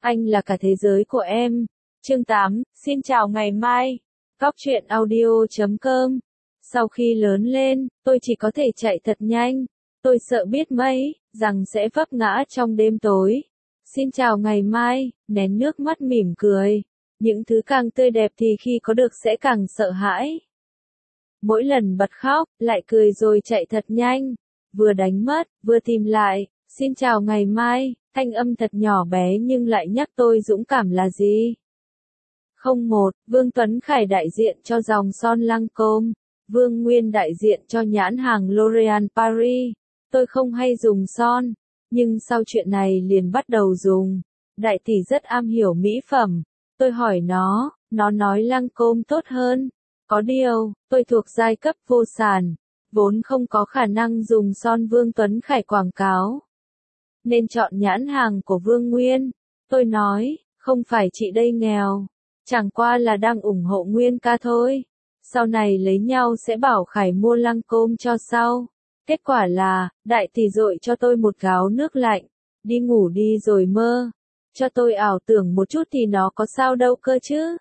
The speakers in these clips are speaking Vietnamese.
Anh là cả thế giới của em. Chương 8, xin chào ngày mai. Cóc truyện audio.com. Sau khi lớn lên, tôi chỉ có thể chạy thật nhanh. Tôi sợ biết mấy, rằng sẽ vấp ngã trong đêm tối. Xin chào ngày mai, nén nước mắt mỉm cười. Những thứ càng tươi đẹp thì khi có được sẽ càng sợ hãi. Mỗi lần bật khóc, lại cười rồi chạy thật nhanh. Vừa đánh mất, vừa tìm lại. Xin chào ngày mai, thanh âm thật nhỏ bé nhưng lại nhắc tôi dũng cảm là gì? 01. Vương Tuấn Khải đại diện cho dòng son Lancôme. Vương Nguyên đại diện cho nhãn hàng L'Oréal Paris. Tôi không hay dùng son, nhưng sau chuyện này liền bắt đầu dùng. Đại tỷ rất am hiểu mỹ phẩm. Tôi hỏi nó nói Lancôme tốt hơn. Có điều, tôi thuộc giai cấp vô sản, vốn không có khả năng dùng son Vương Tuấn Khải quảng cáo, nên chọn nhãn hàng của Vương Nguyên. Tôi nói, không phải chị đây nghèo, chẳng qua là đang ủng hộ Nguyên ca thôi. Sau này lấy nhau sẽ bảo Khải mua Lancôme cho sau. Kết quả là, đại tỷ dội cho tôi một gáo nước lạnh, đi ngủ đi rồi mơ. Cho tôi ảo tưởng một chút thì nó có sao đâu cơ chứ.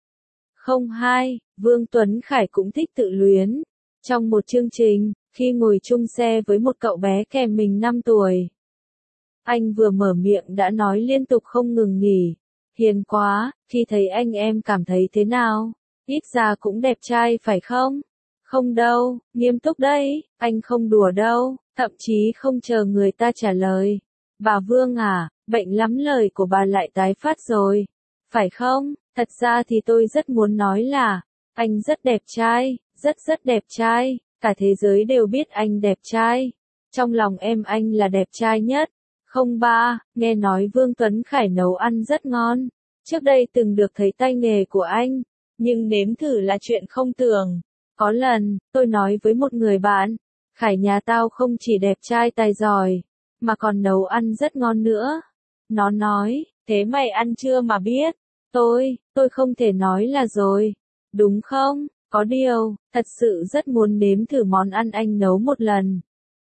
02. Vương Tuấn Khải cũng thích tự luyến. Trong một chương trình, khi ngồi chung xe với một cậu bé kèm mình 5 tuổi. Anh vừa mở miệng đã nói liên tục không ngừng nghỉ. Hiền quá, khi thấy anh em cảm thấy thế nào? Ít ra cũng đẹp trai phải không? Không đâu, nghiêm túc đấy, anh không đùa đâu, thậm chí không chờ người ta trả lời. Bà Vương à, bệnh lắm lời của bà lại tái phát rồi. Phải không? Thật ra thì tôi rất muốn nói là, anh rất đẹp trai, rất đẹp trai, cả thế giới đều biết anh đẹp trai. Trong lòng em anh là đẹp trai nhất. 03. Nghe nói Vương Tuấn Khải nấu ăn rất ngon. Trước đây từng được thấy tay nghề của anh, nhưng nếm thử là chuyện không tưởng. Có lần, tôi nói với một người bạn, Khải nhà tao không chỉ đẹp trai tài giỏi, mà còn nấu ăn rất ngon nữa. Nó nói, thế mày ăn chưa mà biết. Tôi không thể nói là rồi. Đúng không? Có điều, thật sự rất muốn nếm thử món ăn anh nấu một lần.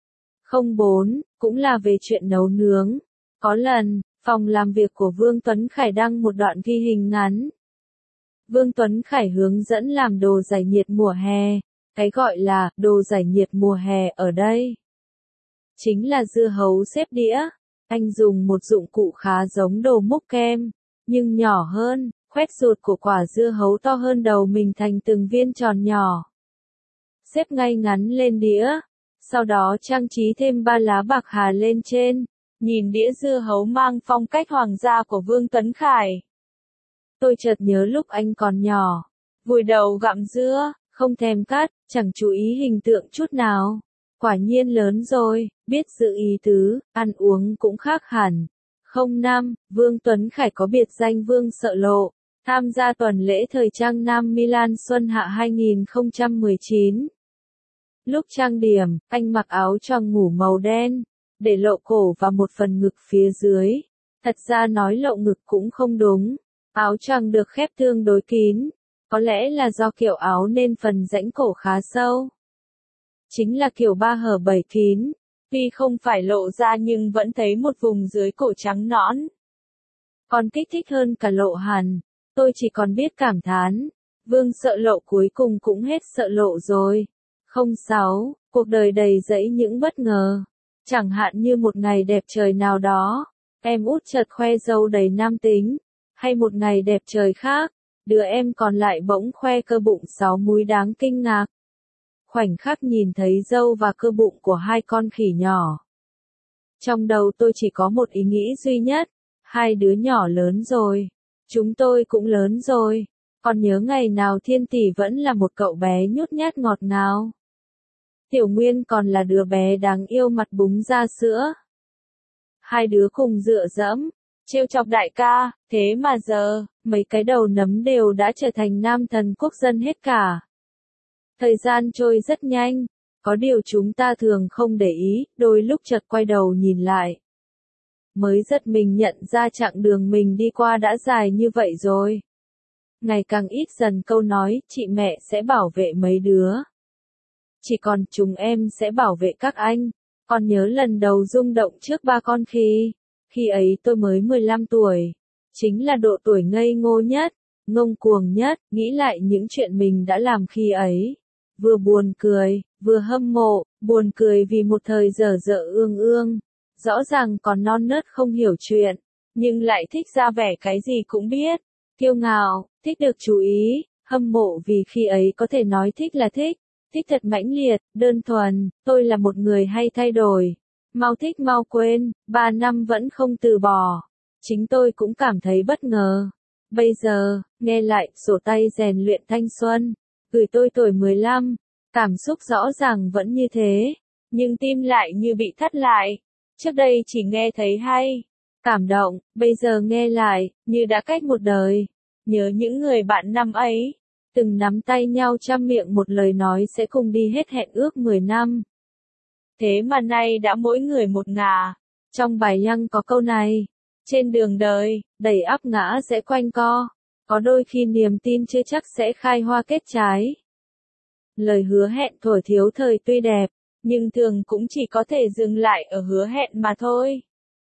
04. Cũng là về chuyện nấu nướng. Có lần, phòng làm việc của Vương Tuấn Khải đăng một đoạn ghi hình ngắn. Vương Tuấn Khải hướng dẫn làm đồ giải nhiệt mùa hè. Cái gọi là đồ giải nhiệt mùa hè ở đây chính là dưa hấu xếp đĩa. Anh dùng một dụng cụ khá giống đồ múc kem, nhưng nhỏ hơn, khoét ruột của quả dưa hấu to hơn đầu mình thành từng viên tròn nhỏ. Xếp ngay ngắn lên đĩa, sau đó trang trí thêm 3 lá bạc hà lên trên. Nhìn đĩa dưa hấu mang phong cách hoàng gia của Vương Tuấn Khải. Tôi chợt nhớ lúc anh còn nhỏ, vùi đầu gặm dưa, không thèm cắt, chẳng chú ý hình tượng chút nào. Quả nhiên lớn rồi, biết giữ ý tứ, ăn uống cũng khác hẳn. 05. Vương Tuấn Khải có biệt danh Vương Sợ Lộ, tham gia tuần lễ thời trang Nam Milan Xuân Hạ 2019. Lúc trang điểm, anh mặc áo choàng ngủ màu đen, để lộ cổ và một phần ngực phía dưới. Thật ra nói lộ ngực cũng không đúng, áo choàng được khép tương đối kín. Có lẽ là do kiểu áo nên phần rãnh cổ khá sâu. Chính là kiểu 3 hở 7 kín. Tuy không phải lộ ra nhưng vẫn thấy một vùng dưới cổ trắng nõn. Còn kích thích hơn cả lộ hẳn. Tôi chỉ còn biết cảm thán. Vương Sợ Lộ cuối cùng cũng hết sợ lộ rồi. 06. Cuộc đời đầy dẫy những bất ngờ. Chẳng hạn như một ngày đẹp trời nào đó, em út chợt khoe râu đầy nam tính. Hay một ngày đẹp trời khác, đứa em còn lại bỗng khoe cơ bụng 6 múi đáng kinh ngạc. Khoảnh khắc nhìn thấy râu và cơ bụng của 2 con khỉ nhỏ. Trong đầu tôi chỉ có một ý nghĩ duy nhất, 2 đứa nhỏ lớn rồi. Chúng tôi cũng lớn rồi. Còn nhớ ngày nào Thiên Tỷ vẫn là một cậu bé nhút nhát ngọt ngào. Tiểu Nguyên còn là đứa bé đáng yêu mặt búng ra sữa. 2 đứa cùng dựa dẫm, trêu chọc đại ca, thế mà giờ, mấy cái đầu nấm đều đã trở thành nam thần quốc dân hết cả. Thời gian trôi rất nhanh, có điều chúng ta thường không để ý, đôi lúc chợt quay đầu nhìn lại. Mới giật mình nhận ra chặng đường mình đi qua đã dài như vậy rồi. Ngày càng ít dần câu nói, chị mẹ sẽ bảo vệ mấy đứa. Chỉ còn chúng em sẽ bảo vệ các anh. Còn nhớ lần đầu rung động trước 3 con khi ấy tôi mới 15 tuổi. chính là độ tuổi ngây ngô nhất, ngông cuồng nhất, nghĩ lại những chuyện mình đã làm khi ấy. Vừa buồn cười, vừa hâm mộ, buồn cười vì một thời dở dở ương ương, rõ ràng còn non nớt không hiểu chuyện, nhưng lại thích ra vẻ cái gì cũng biết, kiêu ngạo, thích được chú ý, hâm mộ vì khi ấy có thể nói thích là thích thật mãnh liệt, đơn thuần, tôi là một người hay thay đổi, mau thích mau quên, 3 năm vẫn không từ bỏ. Chính tôi cũng cảm thấy bất ngờ. Bây giờ, nghe lại sổ tay rèn luyện thanh xuân, gửi tôi tuổi 15, cảm xúc rõ ràng vẫn như thế, nhưng tim lại như bị thắt lại. Trước đây chỉ nghe thấy hay, cảm động, bây giờ nghe lại, như đã cách một đời. Nhớ những người bạn năm ấy, từng nắm tay nhau trăm miệng một lời nói sẽ cùng đi hết hẹn ước 10 năm. Thế mà nay đã mỗi người một ngả. Trong bài Young có câu này, trên đường đời, đầy ắp ngã sẽ quanh co, có đôi khi niềm tin chưa chắc sẽ khai hoa kết trái. Lời hứa hẹn thuở thiếu thời tuy đẹp, nhưng thường cũng chỉ có thể dừng lại ở hứa hẹn mà thôi.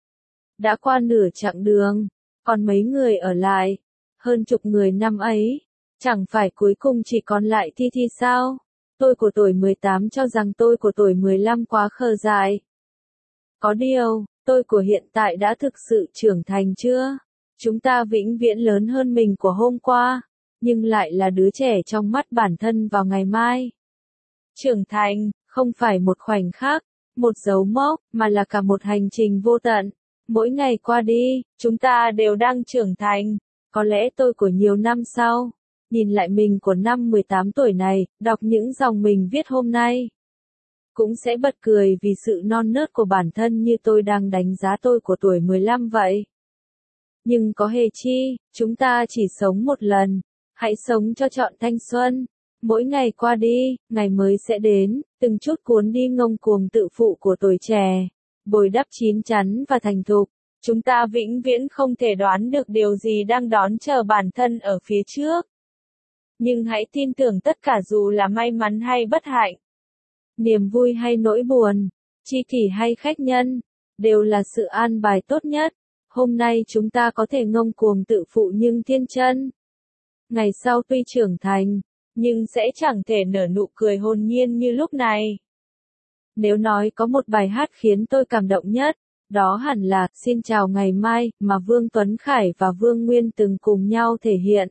Đã qua nửa chặng đường, còn mấy người ở lại, hơn chục người năm ấy, chẳng phải cuối cùng chỉ còn lại Thi Thi sao? Tôi của tuổi 18 cho rằng tôi của tuổi 15 quá khờ dại. Có điều, tôi của hiện tại đã thực sự trưởng thành chưa? Chúng ta vĩnh viễn lớn hơn mình của hôm qua, nhưng lại là đứa trẻ trong mắt bản thân vào ngày mai. Trưởng thành, không phải một khoảnh khắc, một dấu mốc, mà là cả một hành trình vô tận. Mỗi ngày qua đi, chúng ta đều đang trưởng thành. Có lẽ tôi của nhiều năm sau, nhìn lại mình của năm 18 tuổi này, đọc những dòng mình viết hôm nay, cũng sẽ bật cười vì sự non nớt của bản thân như tôi đang đánh giá tôi của tuổi 15 vậy. Nhưng có hề chi, chúng ta chỉ sống một lần, hãy sống cho trọn thanh xuân. Mỗi ngày qua đi, ngày mới sẽ đến, từng chút cuốn đi ngông cuồng tự phụ của tuổi trẻ, bồi đắp chín chắn và thành thục. Chúng ta vĩnh viễn không thể đoán được điều gì đang đón chờ bản thân ở phía trước. Nhưng hãy tin tưởng tất cả dù là may mắn hay bất hạnh, niềm vui hay nỗi buồn, tri kỷ hay khách nhân, đều là sự an bài tốt nhất. Hôm nay chúng ta có thể ngông cuồng tự phụ nhưng thiên chân. Ngày sau tuy trưởng thành, nhưng sẽ chẳng thể nở nụ cười hồn nhiên như lúc này. Nếu nói có một bài hát khiến tôi cảm động nhất, đó hẳn là Xin chào ngày mai mà Vương Tuấn Khải và Vương Nguyên từng cùng nhau thể hiện.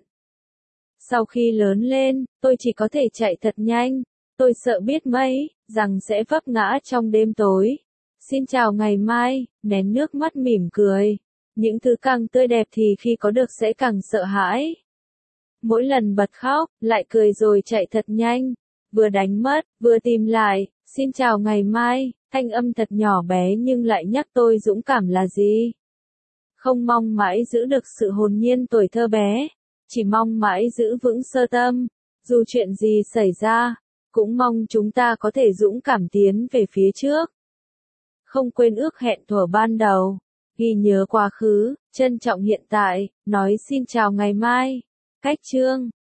Sau khi lớn lên, tôi chỉ có thể chạy thật nhanh. Tôi sợ biết mấy, rằng sẽ vấp ngã trong đêm tối. Xin chào ngày mai, nén nước mắt mỉm cười. Những thứ càng tươi đẹp thì khi có được sẽ càng sợ hãi. Mỗi lần bật khóc, lại cười rồi chạy thật nhanh. Vừa đánh mất, vừa tìm lại. Xin chào ngày mai, thanh âm thật nhỏ bé nhưng lại nhắc tôi dũng cảm là gì. Không mong mãi giữ được sự hồn nhiên tuổi thơ bé. Chỉ mong mãi giữ vững sơ tâm. Dù chuyện gì xảy ra, cũng mong chúng ta có thể dũng cảm tiến về phía trước. Không quên ước hẹn thuở ban đầu, ghi nhớ quá khứ, trân trọng hiện tại, nói xin chào ngày mai. Cách chương